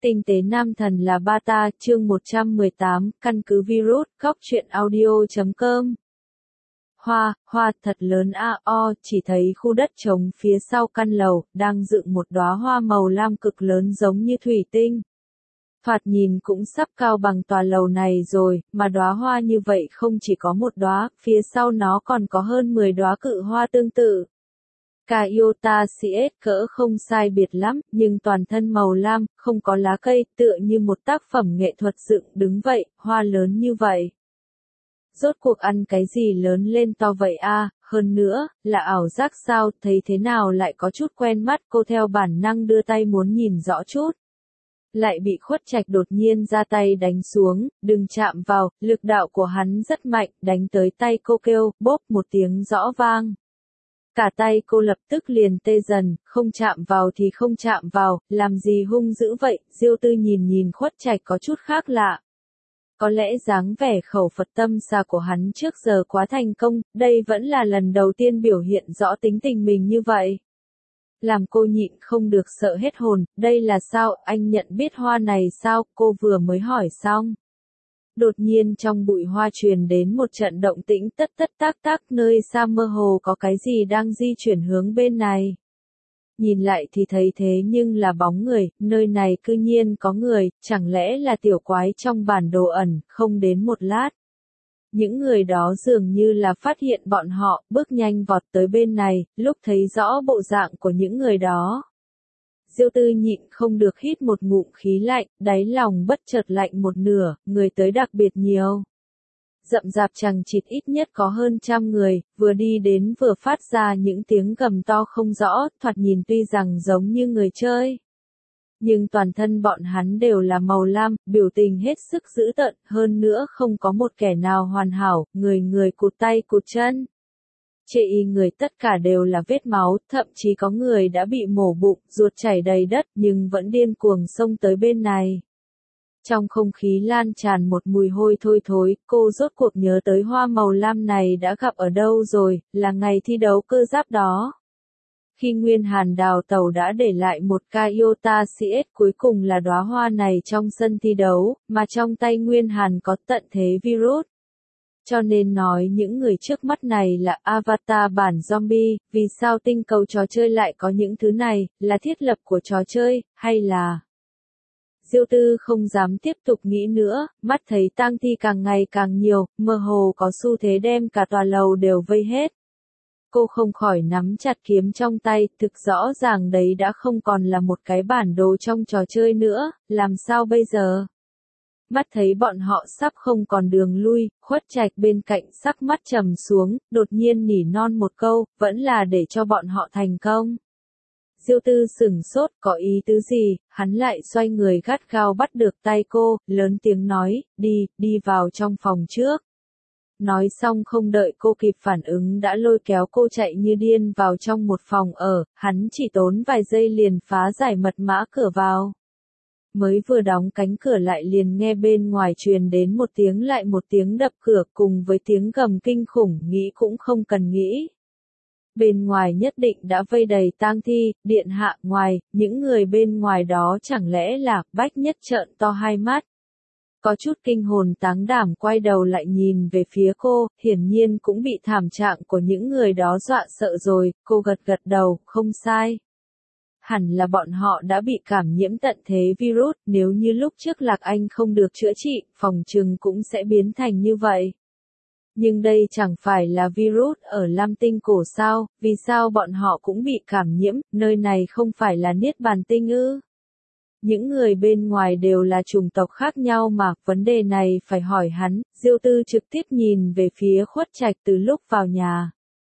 Tinh tế nam thần là ba ta, chương 118, căn cứ virus, góc truyện audio.com. Hoa thật lớn chỉ thấy khu đất trống phía sau căn lầu, đang dựng một đóa hoa màu lam cực lớn giống như thủy tinh. Thoạt nhìn cũng sắp cao bằng tòa lầu này rồi, mà đóa hoa như vậy không chỉ có một đóa, phía sau nó còn có hơn 10 đóa cự hoa tương tự. Iota CS cỡ không sai biệt lắm, nhưng toàn thân màu lam, không có lá cây, tựa như một tác phẩm nghệ thuật dựng đứng vậy, hoa lớn như vậy. Rốt cuộc ăn cái gì lớn lên to vậy hơn nữa, là ảo giác sao, thấy thế nào lại có chút quen mắt, cô theo bản năng đưa tay muốn nhìn rõ chút. Lại bị Khuất Trạch đột nhiên ra tay đánh xuống, đừng chạm vào, lực đạo của hắn rất mạnh, đánh tới tay cô kêu, bốp một tiếng rõ vang. Cả tay cô lập tức liền tê dần, không chạm vào thì không chạm vào, làm gì hung dữ vậy, Diêu Tư nhìn Khuất Trạch có chút khác lạ. Có lẽ dáng vẻ khẩu Phật tâm xà của hắn trước giờ quá thành công, đây vẫn là lần đầu tiên biểu hiện rõ tính tình mình như vậy. Làm cô nhịn không được sợ hết hồn, đây là sao, anh nhận biết hoa này sao, cô vừa mới hỏi xong. Đột nhiên trong bụi hoa truyền đến một trận động tĩnh tất tác, nơi xa mơ hồ có cái gì đang di chuyển hướng bên này. Nhìn lại thì thấy thế nhưng là bóng người, nơi này cư nhiên có người, chẳng lẽ là tiểu quái trong bản đồ ẩn, không đến một lát. Những người đó dường như là phát hiện bọn họ, bước nhanh vọt tới bên này, lúc thấy rõ bộ dạng của những người đó. Diêu Tư nhịn không được hít một ngụm khí lạnh, đáy lòng bất chợt lạnh một nửa, người tới đặc biệt nhiều. Rậm rạp chằng chịt ít nhất có hơn 100 người, vừa đi đến vừa phát ra những tiếng gầm to không rõ, thoạt nhìn tuy rằng giống như người chơi. Nhưng toàn thân bọn hắn đều là màu lam, biểu tình hết sức dữ tợn, hơn nữa không có một kẻ nào hoàn hảo, người cụt tay cụt chân. Trên y người tất cả đều là vết máu, thậm chí có người đã bị mổ bụng, ruột chảy đầy đất nhưng vẫn điên cuồng xông tới bên này. Trong không khí lan tràn một mùi hôi thôi thối, cô rốt cuộc nhớ tới hoa màu lam này đã gặp ở đâu rồi, là ngày thi đấu cơ giáp đó. Khi Nguyên Hàn đào tẩu đã để lại một Iota CS, cuối cùng là đóa hoa này trong sân thi đấu, mà trong tay Nguyên Hàn có tận thế virus. Cho nên nói những người trước mắt này là avatar bản zombie, vì sao tinh cầu trò chơi lại có những thứ này, là thiết lập của trò chơi, hay là... Diêu Tư không dám tiếp tục nghĩ nữa, mắt thấy tang thi càng ngày càng nhiều, mơ hồ có xu thế đem cả tòa lầu đều vây hết. Cô không khỏi nắm chặt kiếm trong tay, thực rõ ràng đấy đã không còn là một cái bản đồ trong trò chơi nữa, làm sao bây giờ? Mắt thấy bọn họ sắp không còn đường lui, Khuất Trạch bên cạnh sắc mắt trầm xuống, đột nhiên nỉ non một câu, vẫn là để cho bọn họ thành công. Diêu Tư sửng sốt, có ý tứ gì, hắn lại xoay người gắt gao bắt được tay cô, lớn tiếng nói, đi vào trong phòng trước. Nói xong không đợi cô kịp phản ứng đã lôi kéo cô chạy như điên vào trong một phòng ở, hắn chỉ tốn vài giây liền phá giải mật mã cửa vào. Mới vừa đóng cánh cửa lại liền nghe bên ngoài truyền đến một tiếng lại một tiếng đập cửa cùng với tiếng gầm kinh khủng, nghĩ cũng không cần nghĩ. Bên ngoài nhất định đã vây đầy tang thi, điện hạ ngoài, những người bên ngoài đó chẳng lẽ là, Bách Nhất trợn to hai mắt. Có chút kinh hồn táng đảm quay đầu lại nhìn về phía cô, hiển nhiên cũng bị thảm trạng của những người đó dọa sợ rồi, cô gật đầu, không sai. Hẳn là bọn họ đã bị cảm nhiễm tận thế virus, nếu như lúc trước Lạc Anh không được chữa trị, phòng trừng cũng sẽ biến thành như vậy. Nhưng đây chẳng phải là virus ở Lam Tinh cổ sao, vì sao bọn họ cũng bị cảm nhiễm, nơi này không phải là Niết Bàn Tinh ư? Những người bên ngoài đều là chủng tộc khác nhau mà, vấn đề này phải hỏi hắn, Diêu Tư trực tiếp nhìn về phía Khuất Trạch từ lúc vào nhà.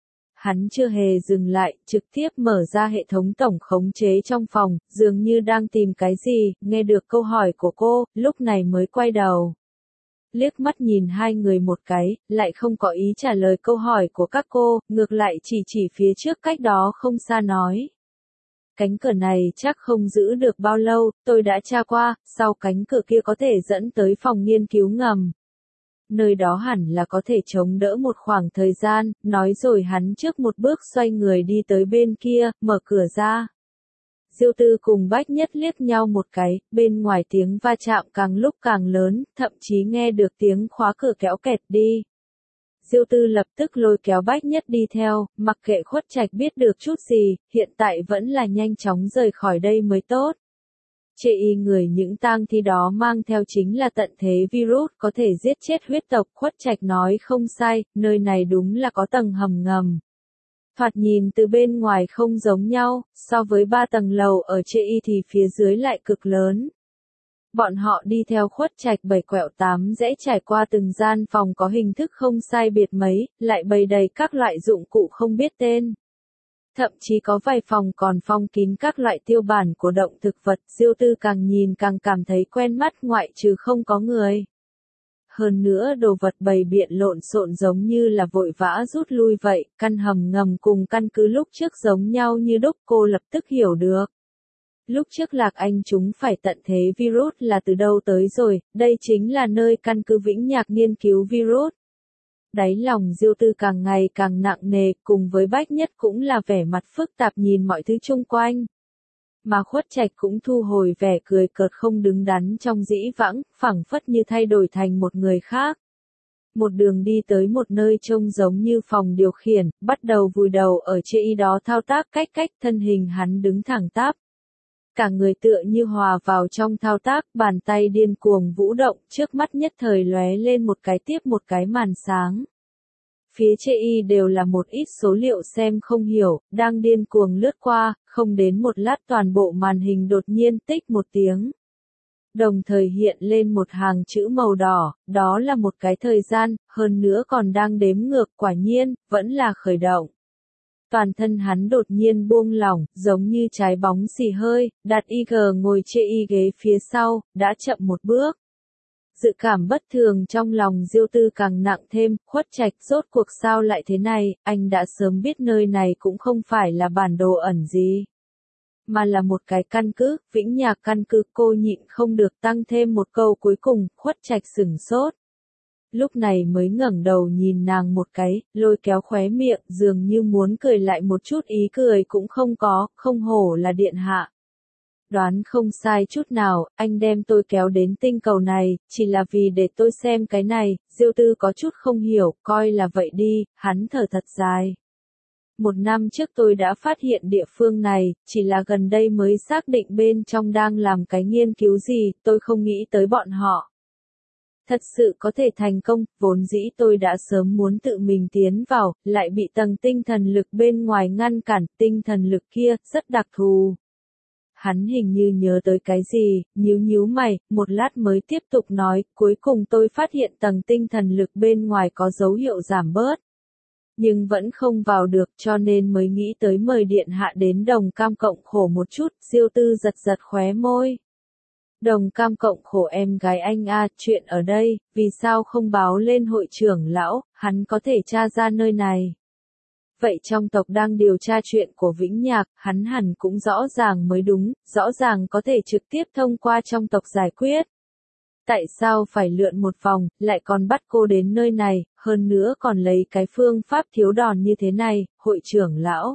Hắn chưa hề dừng lại, trực tiếp mở ra hệ thống tổng khống chế trong phòng, dường như đang tìm cái gì, nghe được câu hỏi của cô, lúc này mới quay đầu. Liếc mắt nhìn hai người một cái, lại không có ý trả lời câu hỏi của các cô, ngược lại chỉ phía trước cách đó không xa nói. Cánh cửa này chắc không giữ được bao lâu, tôi đã tra qua, sau cánh cửa kia có thể dẫn tới phòng nghiên cứu ngầm. Nơi đó hẳn là có thể chống đỡ một khoảng thời gian, nói rồi hắn trước một bước xoay người đi tới bên kia, mở cửa ra. Diêu Tư cùng Bách Nhất liếc nhau một cái, bên ngoài tiếng va chạm càng lúc càng lớn, thậm chí nghe được tiếng khóa cửa kéo kẹt đi. Diêu Tư lập tức lôi kéo Bách Nhất đi theo, mặc kệ Khuất Trạch biết được chút gì, hiện tại vẫn là nhanh chóng rời khỏi đây mới tốt. Chê y người những tang thi đó mang theo chính là tận thế virus có thể giết chết huyết tộc. Khuất Trạch nói không sai, nơi này đúng là có tầng hầm ngầm. Thoạt nhìn từ bên ngoài không giống nhau, so với 3 tầng lầu ở Chê y thì phía dưới lại cực lớn. Bọn họ đi theo Khuất Trạch 7 quẹo 8 rẽ trải qua từng gian phòng có hình thức không sai biệt mấy, lại bày đầy các loại dụng cụ không biết tên. Thậm chí có vài phòng còn phong kín các loại tiêu bản của động thực vật. Diêu Tư càng nhìn càng cảm thấy quen mắt, ngoại trừ không có người. Hơn nữa đồ vật bày biện lộn xộn giống như là vội vã rút lui vậy, căn hầm ngầm cùng căn cứ lúc trước giống nhau như đúc. Cô lập tức hiểu được. Lúc trước Lạc Anh chúng phải tận thế virus là từ đâu tới rồi, đây chính là nơi căn cứ Vĩnh Nhạc nghiên cứu virus. Đáy lòng Diêu Tư càng ngày càng nặng nề, cùng với Bách Nhất cũng là vẻ mặt phức tạp nhìn mọi thứ chung quanh. Mà Khuất Trạch cũng thu hồi vẻ cười cợt không đứng đắn trong dĩ vãng, phảng phất như thay đổi thành một người khác. Một đường đi tới một nơi trông giống như phòng điều khiển, bắt đầu vùi đầu ở chê y đó thao tác cách thân hình hắn đứng thẳng tắp. Cả người tựa như hòa vào trong thao tác, bàn tay điên cuồng vũ động, trước mắt nhất thời lóe lên một cái tiếp một cái màn sáng. Phía chê y đều là một ít số liệu xem không hiểu, đang điên cuồng lướt qua, không đến một lát toàn bộ màn hình đột nhiên tích một tiếng. Đồng thời hiện lên một hàng chữ màu đỏ, đó là một cái thời gian, hơn nữa còn đang đếm ngược, quả nhiên, vẫn là khởi động. Toàn thân hắn đột nhiên buông lỏng, giống như trái bóng xì hơi, đặt IG ngồi chê y ghế phía sau, đã chậm một bước. Dự cảm bất thường trong lòng Diêu Tư càng nặng thêm. Khuất Trạch rốt cuộc sao lại thế này, anh đã sớm biết nơi này cũng không phải là bản đồ ẩn gì. Mà là một cái căn cứ, Vĩnh Nhạc căn cứ. Cô nhịn không được tăng thêm một câu cuối cùng. Khuất Trạch sửng sốt. Lúc này mới ngẩng đầu nhìn nàng một cái, lôi kéo khóe miệng, dường như muốn cười lại một chút, ý cười cũng không có, không hổ là điện hạ. Đoán không sai chút nào, anh đem tôi kéo đến tinh cầu này, chỉ là vì để tôi xem cái này. Diêu Tư có chút không hiểu, coi là vậy đi. Hắn thở thật dài. 1 năm trước tôi đã phát hiện địa phương này, chỉ là gần đây mới xác định bên trong đang làm cái nghiên cứu gì, tôi không nghĩ tới bọn họ. Thật sự có thể thành công, vốn dĩ tôi đã sớm muốn tự mình tiến vào, lại bị tầng tinh thần lực bên ngoài ngăn cản. Tinh thần lực kia, rất đặc thù. Hắn hình như nhớ tới cái gì, nhíu mày, một lát mới tiếp tục nói, cuối cùng tôi phát hiện tầng tinh thần lực bên ngoài có dấu hiệu giảm bớt. Nhưng vẫn không vào được, cho nên mới nghĩ tới mời điện hạ đến Đồng Cam cộng khổ một chút. Diêu Tư giật khóe môi. Đồng Cam cộng khổ em gái anh a, chuyện ở đây, vì sao không báo lên hội trưởng lão, hắn có thể tra ra nơi này. Vậy trong tộc đang điều tra chuyện của Vĩnh Nhạc, hắn hẳn cũng rõ ràng mới đúng, rõ ràng có thể trực tiếp thông qua trong tộc giải quyết. Tại sao phải lượn một vòng, lại còn bắt cô đến nơi này, hơn nữa còn lấy cái phương pháp thiếu đòn như thế này, hội trưởng lão.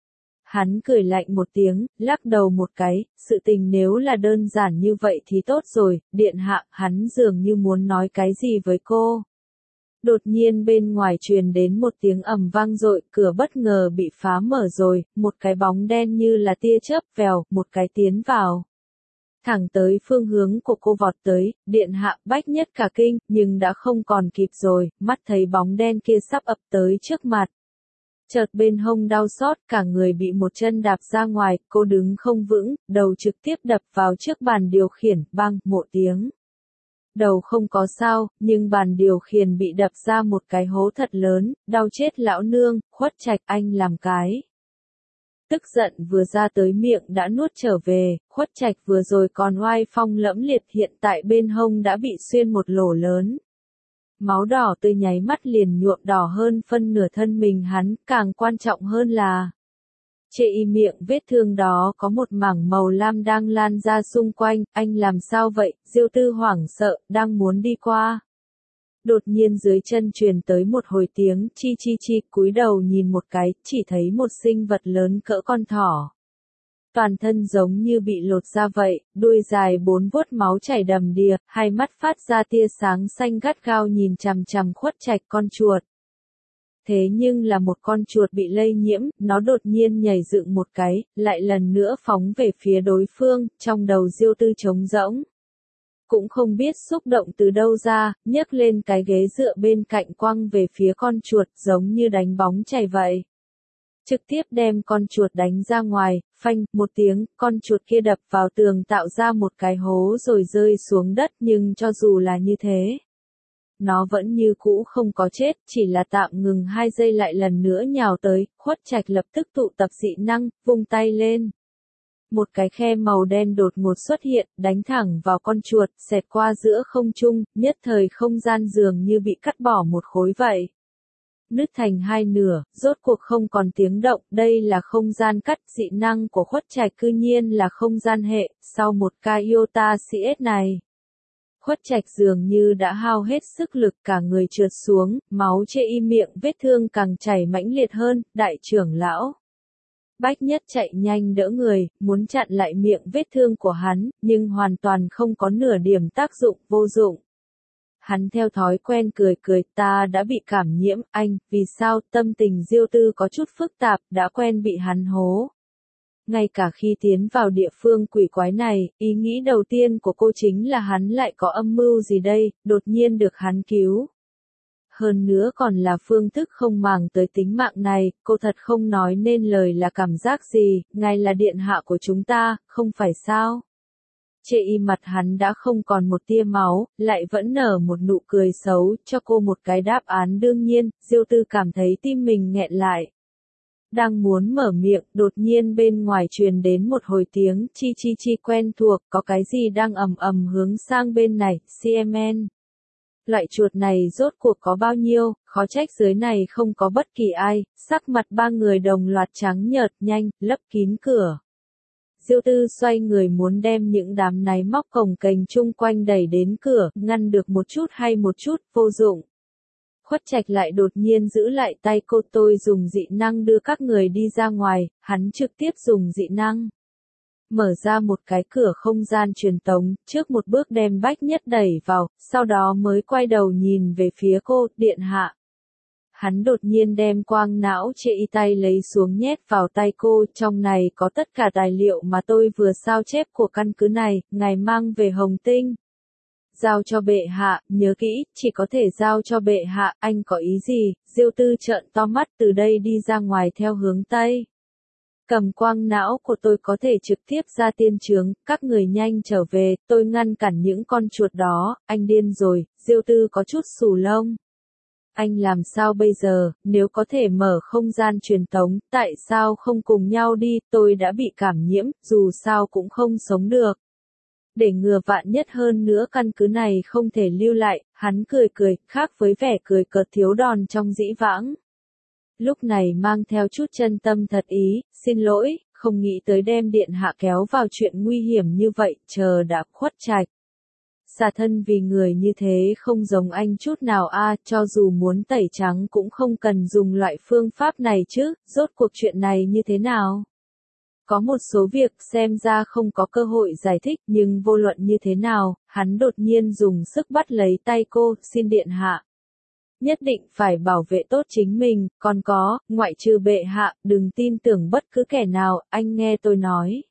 Hắn cười lạnh một tiếng, lắc đầu một cái, sự tình nếu là đơn giản như vậy thì tốt rồi. Điện hạ. Hắn dường như muốn nói cái gì với cô. Đột nhiên bên ngoài truyền đến một tiếng ầm vang dội, cửa bất ngờ bị phá mở rồi, một cái bóng đen như là tia chớp vèo, một cái tiến vào. Thẳng tới phương hướng của cô vọt tới. Điện hạ. Bách Nhất cả kinh, nhưng đã không còn kịp rồi, mắt thấy bóng đen kia sắp ập tới trước mặt. Chợt bên hông đau xót, cả người bị một chân đạp ra ngoài, cô đứng không vững, đầu trực tiếp đập vào trước bàn điều khiển, bang, một tiếng. Đầu không có sao, nhưng bàn điều khiển bị đập ra một cái hố thật lớn, đau chết lão nương. Khuất Trạch, anh làm cái. Tức giận vừa ra tới miệng đã nuốt trở về. Khuất Trạch vừa rồi còn oai phong lẫm liệt, hiện tại bên hông đã bị xuyên một lỗ lớn. Máu đỏ tươi nháy mắt liền nhuộm đỏ hơn phân nửa thân mình hắn, càng quan trọng hơn là chê y miệng vết thương đó có một mảng màu lam đang lan ra xung quanh. Anh làm sao vậy? Diêu Tư hoảng sợ, đang muốn đi qua. Đột nhiên dưới chân truyền tới một hồi tiếng chi, cúi đầu nhìn một cái, chỉ thấy một sinh vật lớn cỡ con thỏ. Toàn thân giống như bị lột ra vậy, đuôi dài 4 vuốt máu chảy đầm đìa, hai mắt phát ra tia sáng xanh gắt gao nhìn chằm chằm Khuất Trạch con chuột. Thế nhưng là một con chuột bị lây nhiễm, nó đột nhiên nhảy dựng một cái, lại lần nữa phóng về phía đối phương, trong đầu Diêu Tư trống rỗng. Cũng không biết xúc động từ đâu ra, nhấc lên cái ghế dựa bên cạnh quăng về phía con chuột giống như đánh bóng chày vậy. Trực tiếp đem con chuột đánh ra ngoài, phanh, một tiếng, con chuột kia đập vào tường tạo ra một cái hố rồi rơi xuống đất nhưng cho dù là như thế. Nó vẫn như cũ không có chết, chỉ là tạm ngừng 2 giây lại lần nữa nhào tới, Khuất Trạch lập tức tụ tập dị năng, vung tay lên. Một cái khe màu đen đột ngột xuất hiện, đánh thẳng vào con chuột, xẹt qua giữa không trung, nhất thời không gian dường như bị cắt bỏ một khối vậy. Nứt thành 2 nửa, rốt cuộc không còn tiếng động, đây là không gian cắt dị năng của Khuất Trạch cư nhiên là không gian hệ, sau một ca iota CS này. Khuất Trạch dường như đã hao hết sức lực cả người trượt xuống, máu chê y miệng vết thương càng chảy mãnh liệt hơn, đại trưởng lão. Bách Nhất chạy nhanh đỡ người, muốn chặn lại miệng vết thương của hắn, nhưng hoàn toàn không có nửa điểm tác dụng, vô dụng. Hắn theo thói quen cười cười, ta đã bị cảm nhiễm, anh, vì sao, tâm tình Diêu Tư có chút phức tạp, đã quen bị hắn hố. Ngay cả khi tiến vào địa phương quỷ quái này, ý nghĩ đầu tiên của cô chính là hắn lại có âm mưu gì đây, đột nhiên được hắn cứu. Hơn nữa còn là phương thức không màng tới tính mạng này, cô thật không nói nên lời là cảm giác gì, ngài là điện hạ của chúng ta, không phải sao? Chê y mặt hắn đã không còn một tia máu, lại vẫn nở một nụ cười xấu, cho cô một cái đáp án đương nhiên, Diêu Tư cảm thấy tim mình nghẹn lại. Đang muốn mở miệng, đột nhiên bên ngoài truyền đến một hồi tiếng chi chi chi quen thuộc, có cái gì đang ầm ầm hướng sang bên này, CMN. Loại chuột này rốt cuộc có bao nhiêu, khó trách dưới này không có bất kỳ ai, sắc mặt 3 người đồng loạt trắng nhợt nhanh, lấp kín cửa. Diêu Tư xoay người muốn đem những đám náy móc cồng kềnh chung quanh đẩy đến cửa, ngăn được một chút hay một chút, vô dụng. Khuất Trạch lại đột nhiên giữ lại tay cô, tôi dùng dị năng đưa các người đi ra ngoài, hắn trực tiếp dùng dị năng. Mở ra một cái cửa không gian truyền tống, trước một bước đem Bách Nhất đẩy vào, sau đó mới quay đầu nhìn về phía cô, điện hạ. Hắn đột nhiên đem quang não chê y tay lấy xuống nhét vào tay cô, trong này có tất cả tài liệu mà tôi vừa sao chép của căn cứ này, ngài mang về Hồng Tinh. Giao cho bệ hạ, nhớ kỹ, chỉ có thể giao cho bệ hạ, anh có ý gì? Diêu Tư trợn to mắt từ đây đi ra ngoài theo hướng Tây. Cầm quang não của tôi có thể trực tiếp ra tiên trướng, các người nhanh trở về, tôi ngăn cản những con chuột đó, anh điên rồi, Diêu Tư có chút xù lông. Anh làm sao bây giờ, nếu có thể mở không gian truyền tống, tại sao không cùng nhau đi, tôi đã bị cảm nhiễm, dù sao cũng không sống được. Để ngừa vạn nhất hơn nữa căn cứ này không thể lưu lại, hắn cười cười, khác với vẻ cười cợt thiếu đòn trong dĩ vãng. Lúc này mang theo chút chân tâm thật ý, xin lỗi, không nghĩ tới đem điện hạ kéo vào chuyện nguy hiểm như vậy, chờ đã. Khuất Trạch. Xả thân vì người như thế không giống anh chút nào a, cho dù muốn tẩy trắng cũng không cần dùng loại phương pháp này chứ, rốt cuộc chuyện này như thế nào? Có một số việc xem ra không có cơ hội giải thích nhưng vô luận như thế nào, hắn đột nhiên dùng sức bắt lấy tay cô, xin điện hạ. Nhất định phải bảo vệ tốt chính mình, còn có, ngoại trừ bệ hạ, đừng tin tưởng bất cứ kẻ nào, anh nghe tôi nói.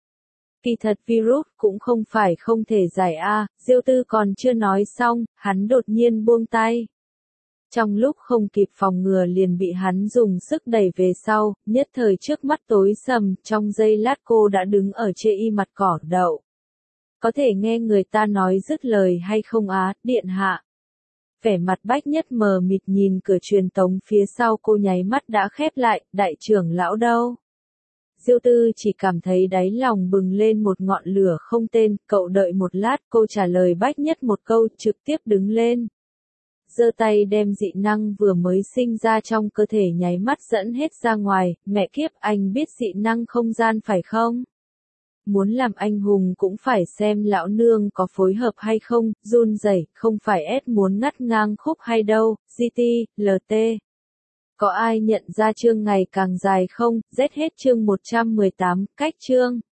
Kỳ thật virus cũng không phải không thể giải a, Diêu Tư còn chưa nói xong, hắn đột nhiên buông tay. Trong lúc không kịp phòng ngừa liền bị hắn dùng sức đẩy về sau, nhất thời trước mắt tối sầm, trong giây lát cô đã đứng ở chê y mặt cỏ đậu. Có thể nghe người ta nói dứt lời hay không á, điện hạ. Vẻ mặt Bách Nhất mờ mịt nhìn cửa truyền tống phía sau cô nháy mắt đã khép lại, đại trưởng lão đâu? Diêu Tư chỉ cảm thấy đáy lòng bừng lên một ngọn lửa không tên, cậu đợi một lát, cô trả lời Bách Nhất một câu, trực tiếp đứng lên. Giơ tay đem dị năng vừa mới sinh ra trong cơ thể nháy mắt dẫn hết ra ngoài, mẹ kiếp, anh biết dị năng không gian phải không? Muốn làm anh hùng cũng phải xem lão nương có phối hợp hay không, run rẩy, không phải S muốn ngắt ngang khúc hay đâu, GT, LT. Có ai nhận ra chương ngày càng dài không? Rết hết chương 118, cách chương.